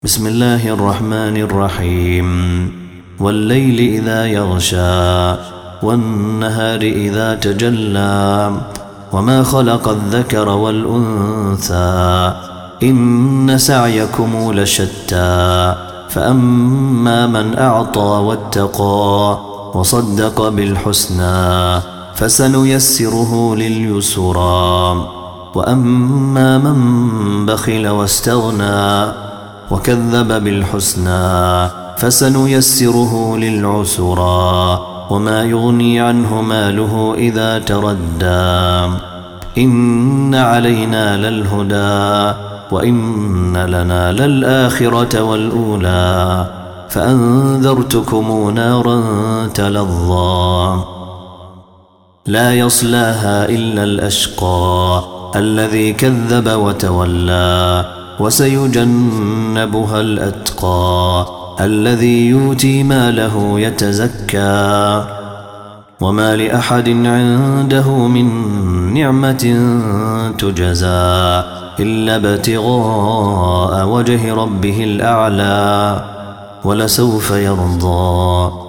بسم الله الرحمن الرحيم والليل إذا يغشى والنهار إذا تجلى وما خلق الذكر والأنثى إن سعيكم لشتى فأما من أعطى واتقى وصدق بالحسنى فسنيسره لليسرى وأما من بخل واستغنى وكذب بالحسنى فسنيسره للعسرى وما يغني عنه ماله إذا تردى إن علينا للهدى وإن لنا للآخرة والأولى فأنذرتكم نارا تلظى لا يصلاها إلا الأشقى الذي كذب وتولى وسيجنبها الأتقى الذي يؤتي ماله يتزكى وما لأحد عنده من نعمة تجزى إلا ابتغاء وجه ربه الأعلى ولسوف يرضى